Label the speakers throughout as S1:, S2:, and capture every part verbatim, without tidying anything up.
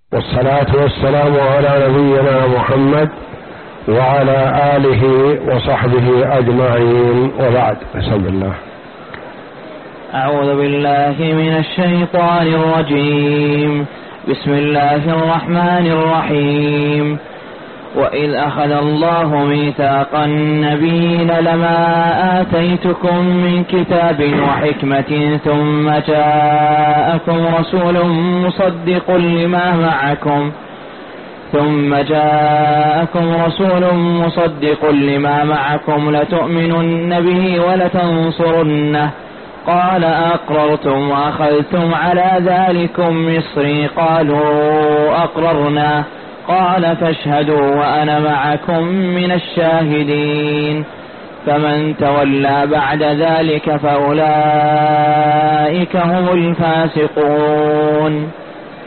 S1: والصلاة والسلام على نبينا محمد وعلى آله وصحبه أجمعين، وبعد. بسم الله.
S2: أعوذ بالله من الشيطان الرجيم. بسم الله الرحمن الرحيم. وإذ أخذ الله ميثاق النبيين لما آتيتكم من كتاب وحكمة ثم جاءكم رسول مصدق لما معكم ثم جاءكم رسول مصدق لما معكم لتؤمنن به ولتنصرنه قال أقررتم وأخذتم على ذلكم مصري قالوا أقررنا قال فاشهدوا وأنا معكم من الشاهدين فمن تولى بعد ذلك فأولئك هم الفاسقون.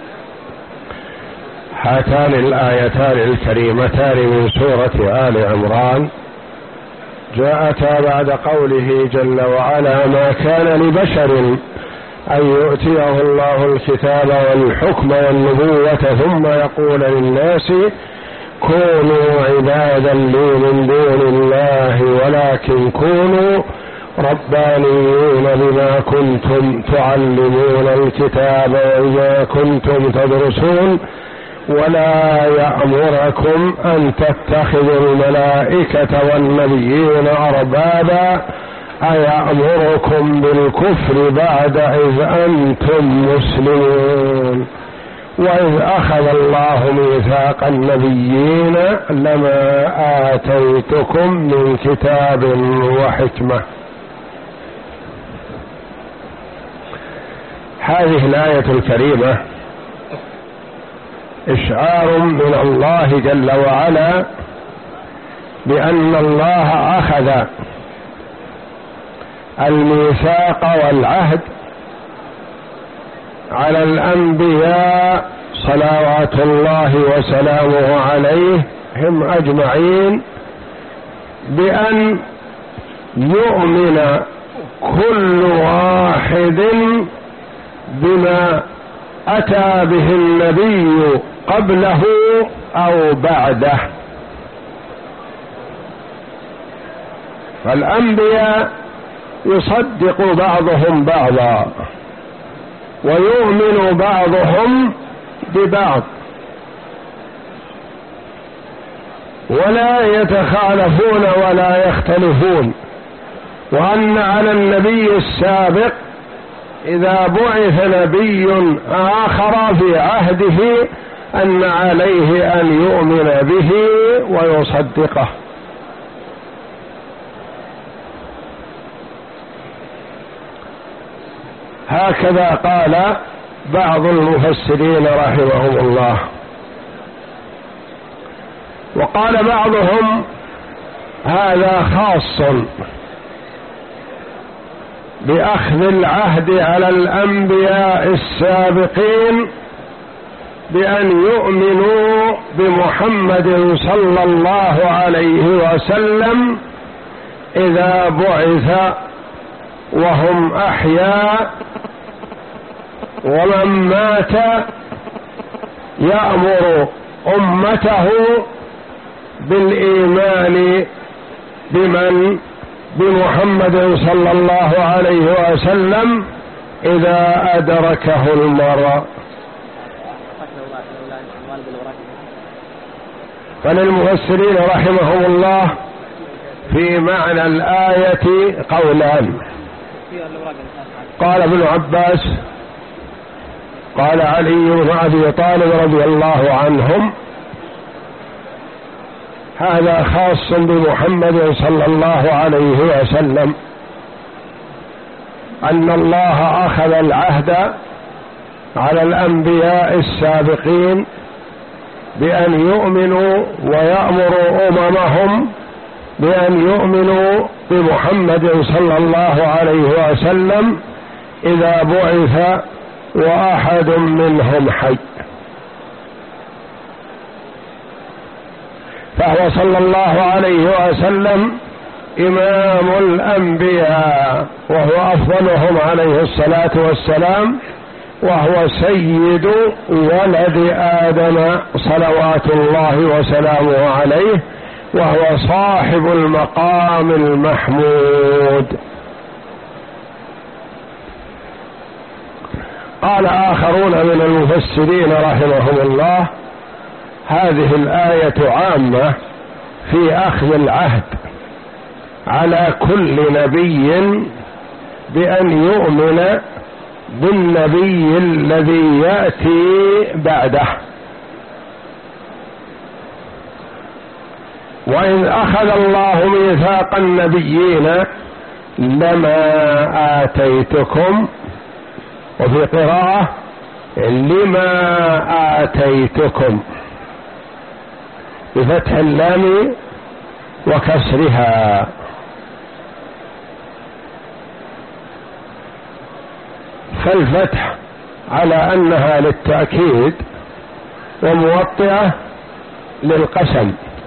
S1: هاتان الآيتان الكريمتان من سورة آل عمران جاءتا بعد قوله جل وعلا: ما كان لبشر أن يؤتيه الله الكتاب والحكم والنبوة ثم يقول للناس كونوا عبادا لي من دون الله ولكن كونوا ربانيين بما كنتم تعلمون الكتاب وبما كنتم تدرسون ولا يأمركم أن تتخذوا الملائكة والنبيين أربابا أيأمركم بالكفر بعد إذ أنتم مسلمون. وإذ أخذ الله ميثاق النبيين لما آتيتكم من كتاب وحكمة. هذه الآية الكريمة إشعار من الله جل وعلا بأن الله أخذ الميثاق والعهد على الأنبياء صلوات الله وسلامه عليهم أجمعين بأن يؤمن كل واحد بما أتى به النبي قبله أو بعده. فالأنبياء يصدق بعضهم بعضا ويؤمن بعضهم ببعض ولا يتخالفون ولا يختلفون، وأن على النبي السابق إذا بعث نبي آخر في عهده أن عليه أن يؤمن به ويصدقه. هكذا قال بعض المفسرين رحمهم الله. وقال بعضهم هذا خاص بأخذ العهد على الأنبياء السابقين بأن يؤمنوا بمحمد صلى الله عليه وسلم إذا بعث وهم أحياء، ومن مات يأمر أمته بالإيمان بمن بمحمد صلى الله عليه وسلم إذا أدركه المرء. فللمفسرين رحمهم الله في معنى الآية قولان. قال ابن عباس قال علي بن أبي طالب رضي الله عنهم هذا خاص بمحمد صلى الله عليه وسلم، أن الله أخذ العهد على الأنبياء السابقين بأن يؤمنوا ويأمروا أممهم بأن يؤمنوا بمحمد صلى الله عليه وسلم إذا بعث وأحد منهم حي. فهو صلى الله عليه وسلم إمام الأنبياء وهو أفضلهم عليه الصلاة والسلام، وهو سيد ولد آدم صلوات الله وسلامه عليه، وهو صاحب المقام المحمود. قال آخرون من المفسرين رحمهم الله: هذه الآية عامة في أخذ العهد على كل نبي بأن يؤمن بالنبي الذي يأتي بعده. وإذ أخذ الله ميثاق النبيين لما آتيتكم، وفي قراءة لما آتيتكم بفتح اللام وكسرها. فالفتح على أنها للتأكيد، وموطئة للقسم،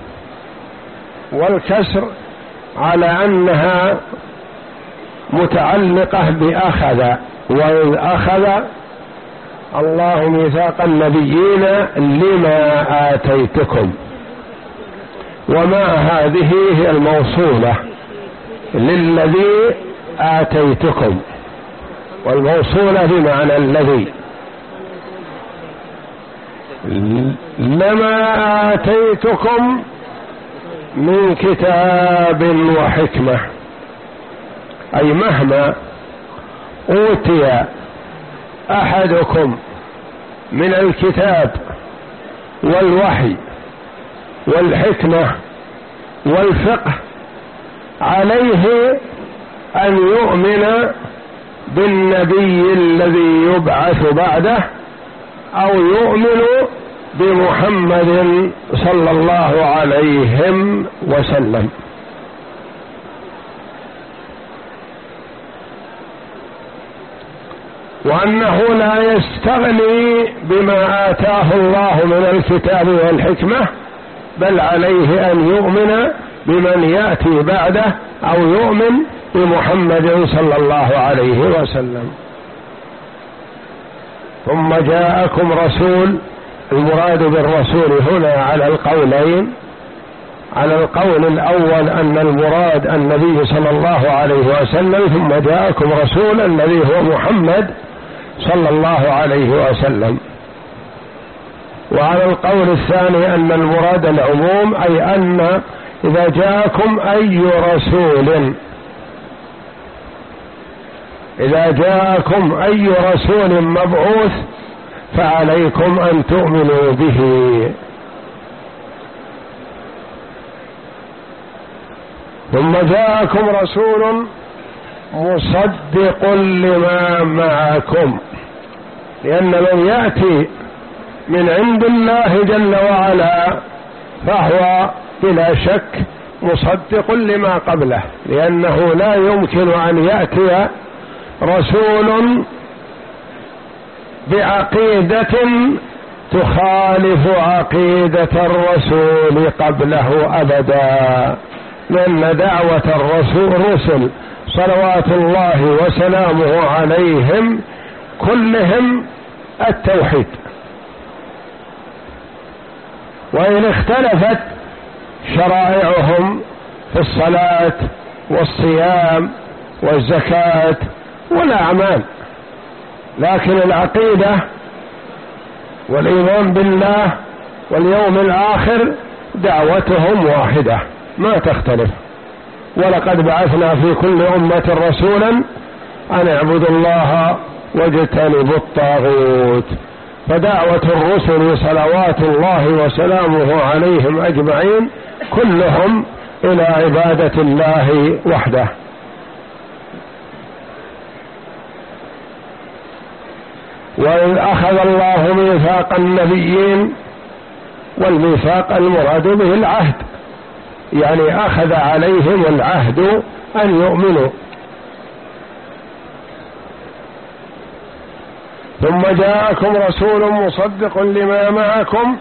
S1: والكسر على أنها متعلقة بأخذ. وإذ أخذ الله ميثاق النبيين لما آتيتكم، وما هذه هي الموصولة للذي آتيتكم، والموصولة بمعنى الذي. لما آتيتكم من كتاب وحكمة، أي مهما أوتي أحدكم من الكتاب والوحي والحكمة والفقه، عليه أن يؤمن بالنبي الذي يبعث بعده، أو يؤمن بمحمد صلى الله عليه وسلم. وأنه لا يستغني بما آتاه الله من الكتاب والحكمة، بل عليه أن يؤمن بمن يأتي بعده، أو يؤمن بمحمد صلى الله عليه وسلم. ثم جاءكم رسول، المراد بالرسول هنا على القولين. على القول الأول أن المراد النبي صلى الله عليه وسلم، ثم جاءكم رسول الذي هو محمد صلى الله عليه وسلم. وعلى القول الثاني أن المراد العموم، أي أن إذا جاءكم أي رسول إذا جاءكم أي رسول مبعوث فعليكم أن تؤمنوا به. ثم جاءكم رسول مصدق لما معكم، لأن من يأتي من عند الله جل وعلا فهو بلا شك مصدق لما قبله، لأنه لا يمكن أن يأتي رسول بعقيدة تخالف عقيدة الرسول قبله أبدا، لأن دعوة الرسول الرسل صلوات الله وسلامه عليهم كلهم التوحيد. وإن اختلفت شرائعهم في الصلاة والصيام والزكاة والأعمال، لكن العقيدة والإيمان بالله واليوم الآخر دعوتهم واحدة ما تختلف. ولقد بعثنا في كل أمة رسولا أن اعبدوا الله واجتنبوا الطاغوت. فدعوة الرسل صلوات الله وسلامه عليهم أجمعين كلهم إلى عبادة الله وحده. وإذ أخذ الله ميثاق النبيين، والميثاق المراد به العهد، يعني أخذ عليهم العهد أن يؤمنوا. ثم جاءكم رسول مصدق لما معكم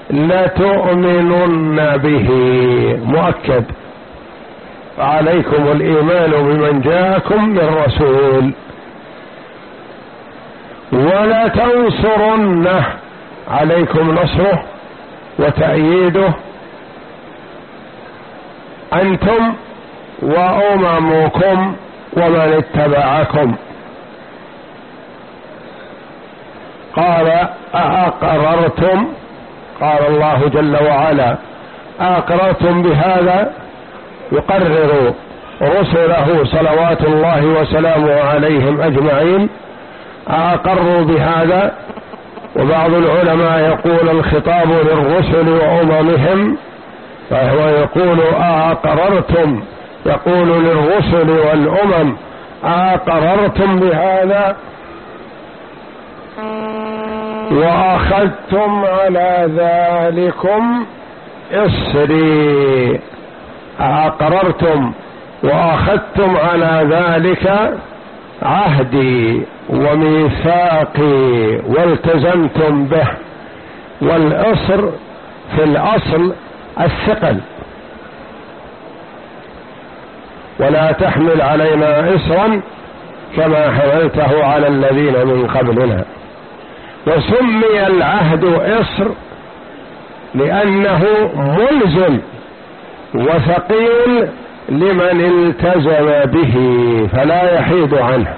S1: لتؤمنن به، مؤكد، فعليكم الإيمان بمن جاءكم من رسول. ولا تنصرنه عليكم نصره وتأييده أنتم وأممكم ومن اتبعكم. قال أأقررتم، قال الله جل وعلا أأقررتم بهذا، يقرر رسله صلوات الله وسلامه عليهم أجمعين، أأقروا بهذا. وبعض العلماء يقول الخطاب للرسل وأممهم، فهو يقول أأقررتم، يقول للرسل والأمم أأقررتم بهذا وأخذتم على ذلكم إصري، أأقررتم وأخذتم على ذلك عهدي وميثاقي والتزمتم به. والإصر في الأصل الثقل، ولا تحمل علينا إصرا كما حملته على الذين من قبلنا. وسمي العهد إصر لأنه ملزم وثقيل لمن التزم به فلا يحيد عنه.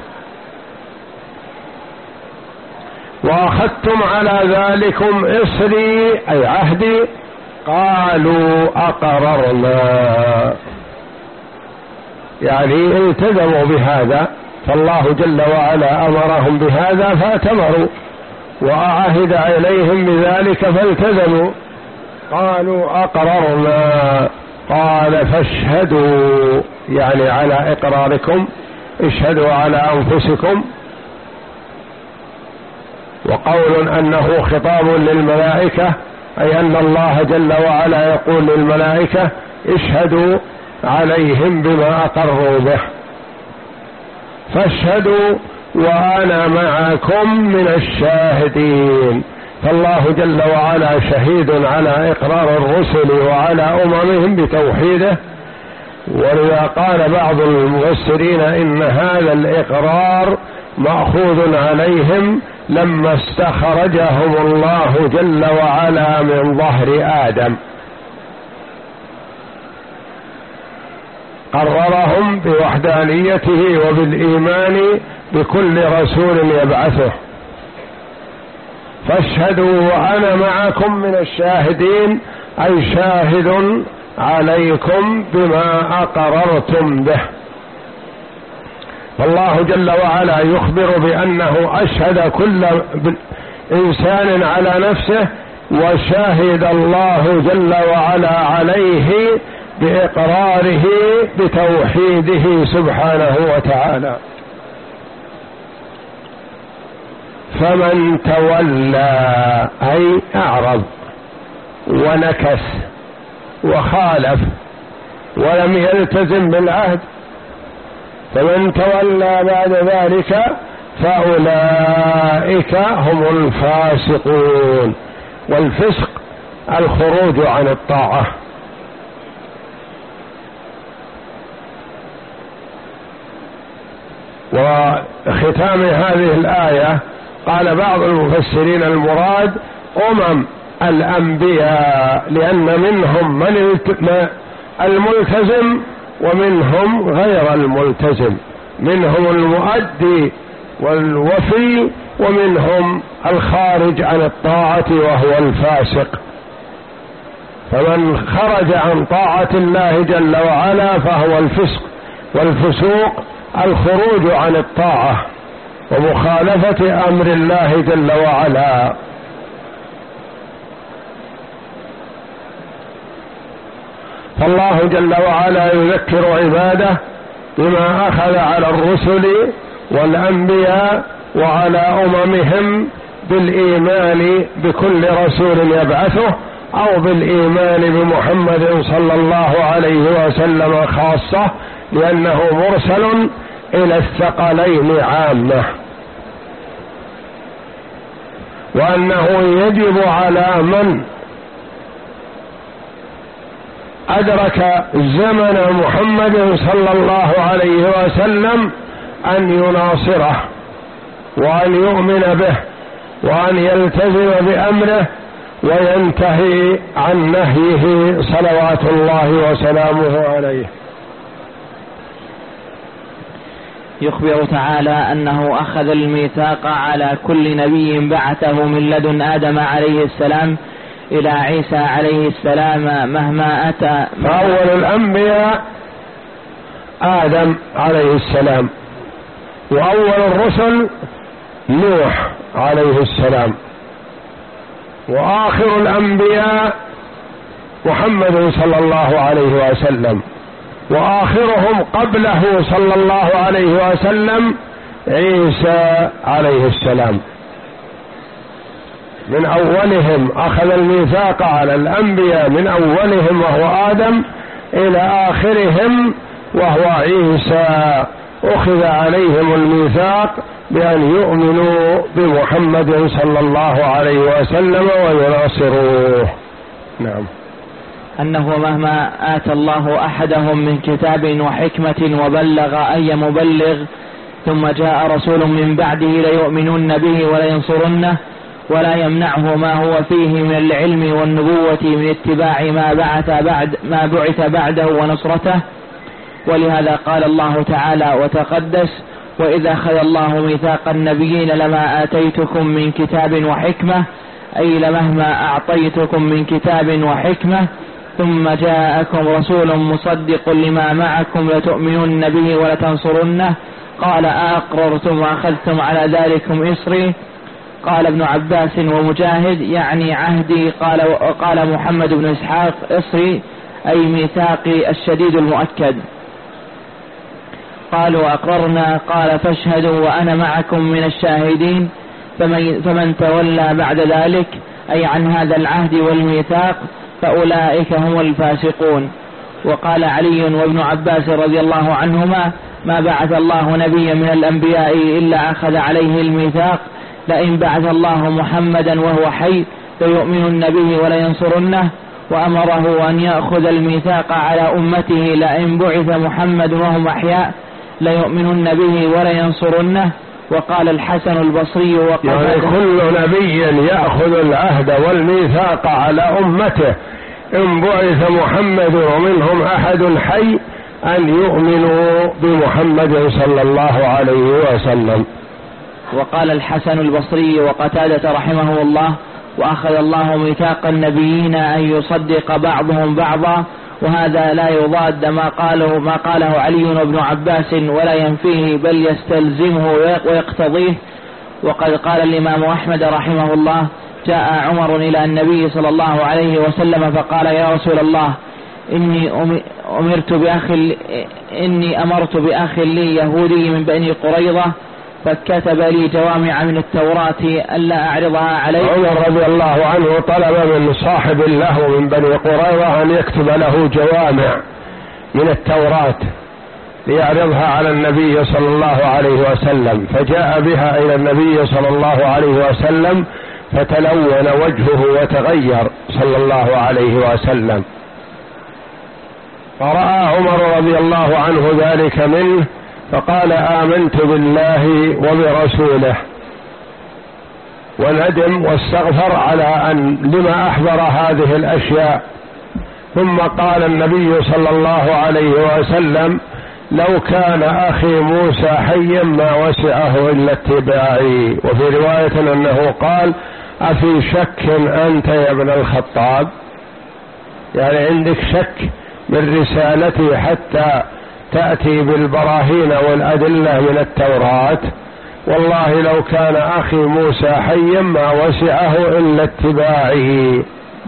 S1: وأخذتم على ذلكم إصري أي عهدي، قالوا أقررنا، يعني التزموا بهذا، فالله جل وعلا أمرهم بهذا فأتمروا، وأعهد إليهم بذلك فالتزموا. قالوا أقررنا، قال فاشهدوا، يعني على إقراركم اشهدوا على أنفسكم. وقول أنه خطاب للملائكة، أي أن الله جل وعلا يقول للملائكة اشهدوا عليهم بما أقروا به، فاشهدوا وأنا معكم من الشاهدين. فالله جل وعلا شهيد على إقرار الرسل وعلى أممهم بتوحيده. ولذا قال بعض المفسرين إن هذا الإقرار مأخوذ عليهم لما استخرجهم الله جل وعلا من ظهر آدم، قررهم بوحدانيته وبالإيمان بكل رسول يبعثه. فاشهدوا وأنا معكم من الشاهدين، أي شاهد عليكم بما أقررتم به. فالله جل وعلا يخبر بأنه أشهد كل إنسان على نفسه، وشهد الله جل وعلا عليه بإقراره بتوحيده سبحانه وتعالى. فمن تولى أي أعرض ونكث وخالف ولم يلتزم بالعهد، فمن تولى بعد ذلك فأولئك هم الفاسقون. والفسق الخروج عن الطاعة. وختام هذه الآية قال بعض المفسرين المراد أمم الأنبياء، لأن منهم من الملتزم ومنهم غير الملتزم، منهم المؤدي والوفي ومنهم الخارج عن الطاعة وهو الفاسق. فمن خرج عن طاعة الله جل وعلا فهو الفسق، والفسوق الخروج عن الطاعة ومخالفة أمر الله جل وعلا. فالله جل وعلا يذكر عباده بما أخذ على الرسل والأنبياء وعلى أممهم بالإيمان بكل رسول يبعثه، أو بالإيمان بمحمد صلى الله عليه وسلم خاصة، لأنه مرسل إلى الثقلين عامة، وأنه يجب على من أدرك زمن محمد صلى الله عليه وسلم أن يناصره وأن يؤمن به وأن يلتزم بأمره وينتهي عن نهيه صلوات الله وسلامه عليه.
S2: يخبر تعالى أنه أخذ الميثاق على كل نبي بعثه من لدن آدم عليه السلام إلى عيسى عليه السلام مهما أتى.
S1: فأول الأنبياء آدم عليه السلام، وأول الرسل نوح عليه السلام، وآخر الأنبياء محمد صلى الله عليه وسلم، وآخرهم قبله صلى الله عليه وسلم عيسى عليه السلام. من أولهم أخذ الميثاق على الأنبياء، من أولهم وهو آدم إلى آخرهم وهو عيسى، أخذ عليهم الميثاق بأن يؤمنوا بمحمد صلى الله عليه وسلم ويناصروه. نعم.
S2: أنه مهما آتى الله أحدهم من كتاب وحكمة وبلغ أي مبلغ ثم جاء رسول من بعده ليؤمنن به ولينصرنه ولا يمنعه ما هو فيه من العلم والنبوة من اتباع ما بعث بعد ما بعث بعده ونصرته. ولهذا قال الله تعالى وتقدس: وإذا أخذ الله ميثاق النبيين لما آتيتكم من كتاب وحكمة، أي لمهما أعطيتكم من كتاب وحكمة ثم جاءكم رسول مصدق لما معكم لتؤمنن به ولتنصرنه قال أأقررتم وأخذتم على ذلكم إصري. قال ابن عباس ومجاهد يعني عهدي. قال قال محمد بن إسحاق إصري أي ميثاقي الشديد المؤكد. قالوا أقررنا. قال فاشهدوا وأنا معكم من الشاهدين. فمن, فمن تولى بعد ذلك أي عن هذا العهد والميثاق فأولئك هم الفاسقون. وقال علي وابن عباس رضي الله عنهما: ما بعث الله نبيا من الأنبياء إلا أخذ عليه الميثاق، لئن بعث الله محمدا وهو حي ليؤمنن به ولينصرنه، وأمره أن يأخذ الميثاق على أمته لئن بعث محمد وهم أحياء ليؤمنن به ولينصرنه. وقال الحسن البصري
S1: يعني كل نبي يأخذ العهد والميثاق على أمته إن بعث محمد ومنهم أحد حي أن يؤمنوا بمحمد صلى الله عليه وسلم.
S2: وقال الحسن البصري وقتادة رحمه الله: وأخذ الله ميثاق النبيين أن يصدق بعضهم بعضا، وهذا لا يضاد ما قاله ما قاله علي وابن عباس ولا ينفيه بل يستلزمه ويقتضيه. وقد قال الإمام أحمد رحمه الله: جاء عمر إلى النبي صلى الله عليه وسلم فقال: يا رسول الله، إني أمرت بأخ إني أمرت بأخ لي يهودي من بني قريظة فكتب لي جوامع من التوراة ألا أعرضها عليه.
S1: عمر رضي الله عنه طلب من صاحب له من بني قريظة أن يكتب له جوامع من التوراة ليعرضها على النبي صلى الله عليه وسلم، فجاء بها إلى النبي صلى الله عليه وسلم فتلون وجهه وتغير صلى الله عليه وسلم، فرأى عمر رضي الله عنه ذلك منه فقال: آمنت بالله وبرسوله، وندم واستغفر على أن لما أحضر هذه الأشياء. ثم قال النبي صلى الله عليه وسلم: لو كان أخي موسى حيا ما وسعه إلا اتباعي. وفي رواية أنه قال: أفي شك أنت يا ابن الخطاب؟ يعني عندك شك من رسالتي حتى تأتي بالبراهين والأدلة من التوراة؟ والله لو كان أخي موسى حيا ما وسعه إلا اتباعه.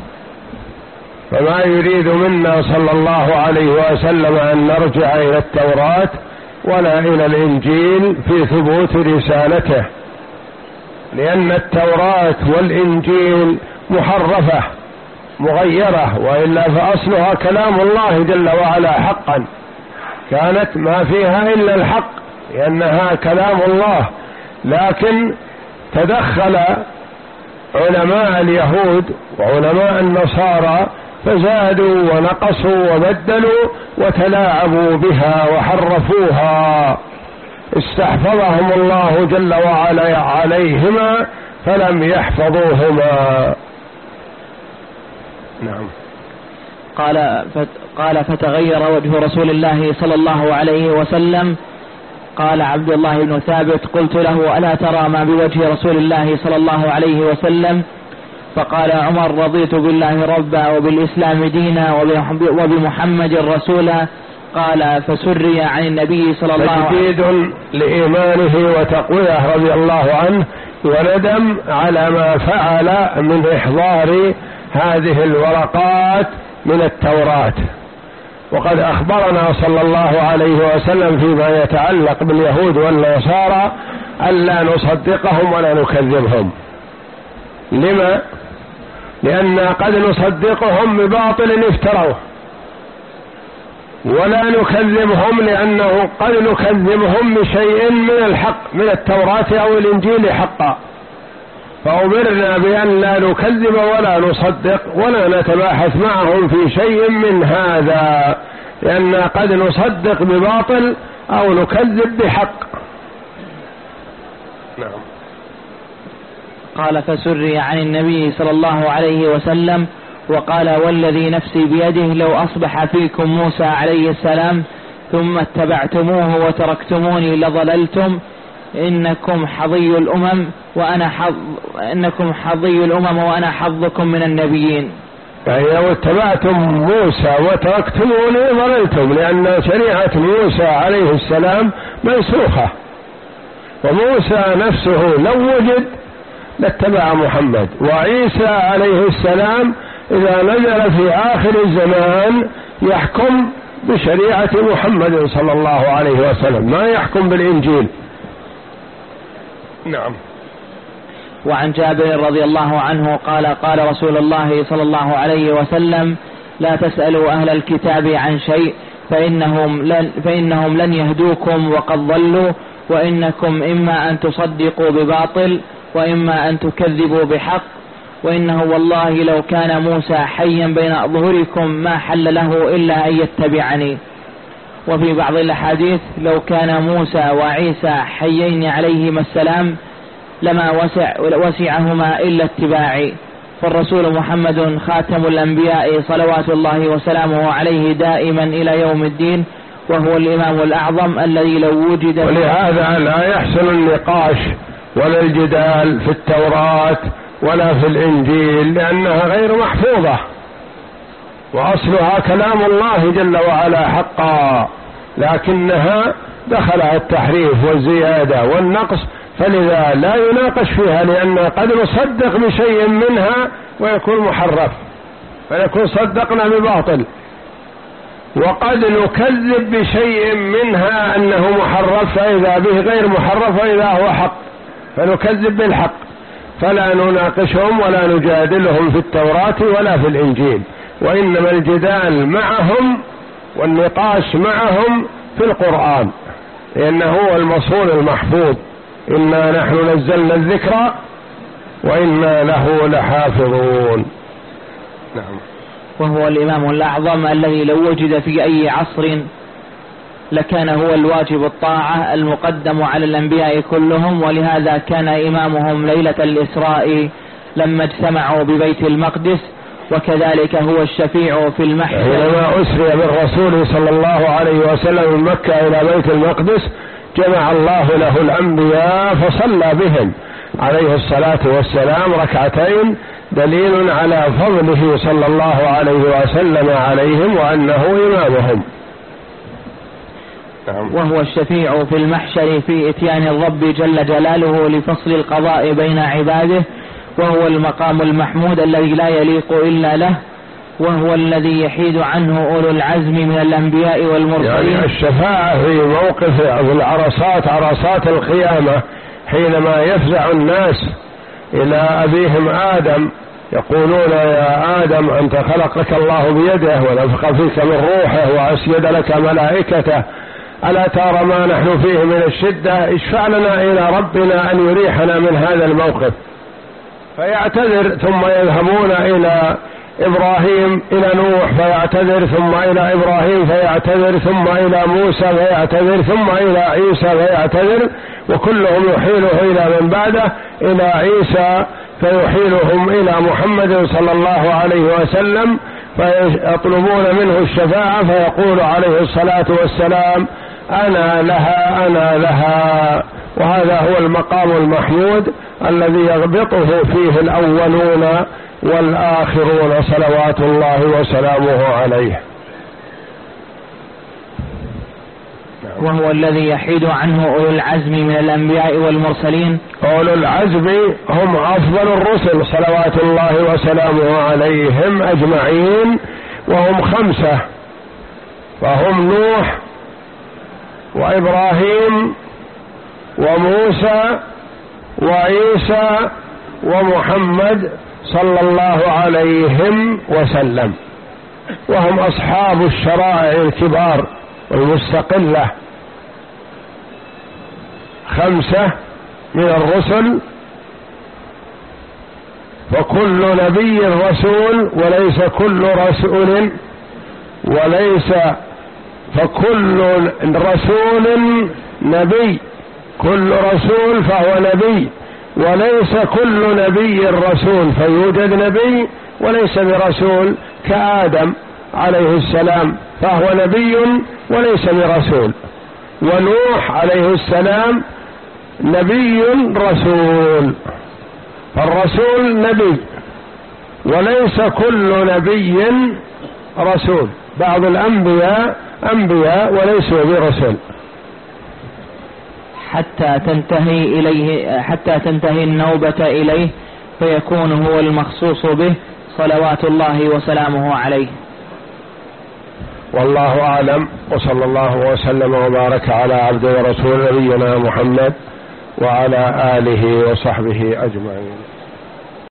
S1: فما يريد منا صلى الله عليه وسلم أن نرجع إلى التوراة ولا إلى الإنجيل في ثبوت رسالته، لأن التوراة والإنجيل محرفة مغيرة، وإلا فأصلها كلام الله جل وعلا حقا، كانت ما فيها إلا الحق لأنها كلام الله، لكن تدخل علماء اليهود وعلماء النصارى فزادوا ونقصوا وبدلوا وتلاعبوا بها وحرفوها استحفظهم الله جل وعلا عليهما فلم يحفظوهما. نعم.
S2: قال قال فتغير وجه رسول الله صلى الله عليه وسلم. قال عبد الله بن ثابت قلت له ألا ترى ما بوجه رسول الله صلى الله عليه وسلم؟ فقال عمر رضيت بالله ربا وبالإسلام دينا وبمحمد رسولا. قال فسري عن النبي صلى الله عليه وسلم
S1: تجديد لإيمانه وتقويه رضي الله عنه وندم على ما فعل من إحضار هذه الورقات من التوراة. وقد أخبرنا صلى الله عليه وسلم فيما يتعلق باليهود والنصارى ألا نصدقهم ولا نكذبهم. لما؟ لأن قد نصدقهم بباطل افتروه، ولا نكذبهم لأنه قد نكذبهم بشيء من الحق من التوراة أو الإنجيل حقا. فأمرنا بأن لا نكذب ولا نصدق ولا نتباحث معهم في شيء من هذا، لأن قد نصدق بباطل أو نكذب بحق. نعم.
S2: قال فسري عن النبي صلى الله عليه وسلم وقال والذي نفسي بيده لو أصبح فيكم موسى عليه السلام ثم اتبعتموه وتركتموني لضللتم إنكم حظي الأمم وأنا حظ إنكم حظي الأمم وأنا حظكم من النبيين.
S1: يعني لو اتبعتم موسى وتركتموني ضللتم، لأن شريعة موسى عليه السلام منسوخة، وموسى نفسه لو وجد لاتبع محمد، وعيسى عليه السلام إذا نزل في آخر الزمان يحكم بشريعة محمد صلى الله عليه وسلم، ما يحكم بالإنجيل. نعم.
S2: وعن جابر رضي الله عنه قال قال رسول الله صلى الله عليه وسلم لا تسألوا أهل الكتاب عن شيء فإنهم لن, فإنهم لن يهدوكم وقد ضلوا، وإنكم إما أن تصدقوا بباطل وإما أن تكذبوا بحق، وإنه والله لو كان موسى حيا بين أظهركم ما حل له إلا أن يتبعني. وفي بعض الأحاديث لو كان موسى وعيسى حيين عليهما السلام لما وسع وسعهما إلا اتباعي. فالرسول محمد خاتم الأنبياء صلوات الله وسلامه عليه دائما إلى يوم الدين، وهو الإمام الأعظم الذي لو وجد.
S1: ولهذا لا يحسن النقاش ولا الجدال في التوراة ولا في الإنجيل، لأنها غير محفوظة، وأصلها كلام الله جل وعلا حقا، لكنها دخلها التحريف والزيادة والنقص، فلذا لا يناقش فيها، لأن قد نصدق بشيء منها ويكون محرف فيكون صدقنا بباطل، وقد نكذب بشيء منها أنه محرف فإذا به غير محرف وإذا هو حق فنكذب بالحق، فلا نناقشهم ولا نجادلهم في التوراة ولا في الإنجيل، وإنما الجدال معهم والنقاش معهم في القرآن، لأنه هو المصون المحفوظ. إنا نحن نزلنا الذكر وإنا له لحافظون. نعم.
S2: وهو الإمام الأعظم الذي لو وجد في أي عصر لكان هو الواجب الطاعة المقدم على الأنبياء كلهم، ولهذا كان إمامهم ليلة الإسراء لما اجتمعوا ببيت المقدس، وكذلك هو الشفيع في المحشر.
S1: حينما أسري بالرسول صلى الله عليه وسلم من مكة إلى بيت المقدس جمع الله له الأنبياء فصلى بهم عليه الصلاة والسلام ركعتين، دليل على فضله صلى الله عليه وسلم عليهم وأنه إمامهم.
S2: وهو الشفيع في المحشر في إتيان الرب جل جلاله لفصل القضاء بين عباده، وهو المقام المحمود الذي لا يليق إلا له، وهو الذي يحيد عنه أولو العزم من الأنبياء والمرسلين.
S1: يعني الشفاعة في موقف العرصات عرصات القيامة حينما يفزع الناس إلى أبيهم آدم يقولون يا آدم أنت خلقك الله بيده ونفخ فيك من روحه وأسجد لك ملائكته، ألا ترى ما نحن فيه من الشدة، اشفع لنا إلى ربنا أن يريحنا من هذا الموقف. فيعتذر ثم يذهبون إلى إبراهيم إلى نوح فيعتذر، ثم إلى إبراهيم فيعتذر، ثم إلى موسى فيعتذر، ثم إلى عيسى فيعتذر، وكلهم يحيله إلى من بعده إلى عيسى فيحيلهم إلى محمد صلى الله عليه وسلم فيطلبون منه الشفاعة، فيقول عليه الصلاة والسلام أنا لها أنا لها. وهذا هو المقام المحمود الذي يغبطه فيه الأولون والآخرون صلوات الله وسلامه عليه.
S2: وهو الذي يحيد عنه أولو العزم من الأنبياء والمرسلين.
S1: أولو العزم هم أفضل الرسل صلوات الله وسلامه عليهم أجمعين، وهم خمسة، فهم نوح وإبراهيم وموسى وعيسى ومحمد صلى الله عليهم وسلم، وهم أصحاب الشرائع الكبار والمستقلة، خمسة من الرسل، فكل نبي رسول وليس كل رسول وليس فكل رسول نبي، كل رسول فهو نبي، وليس كل نبي رسول، فيوجد نبي وليس برسول كآدم عليه السلام فهو نبي وليس برسول، ونوح عليه السلام نبي رسول، فالرسول نبي وليس كل نبي رسول، بعض الأنبياء أنبياء وليسوا برسول.
S2: حتى تنتهي إليه حتى تنتهي النوبة إليه فيكون هو المخصوص به صلوات الله وسلامه عليه.
S1: والله أعلم، وصلى الله وسلم وبارك على عبد ورسول نبينا محمد وعلى آله وصحبه أجمعين.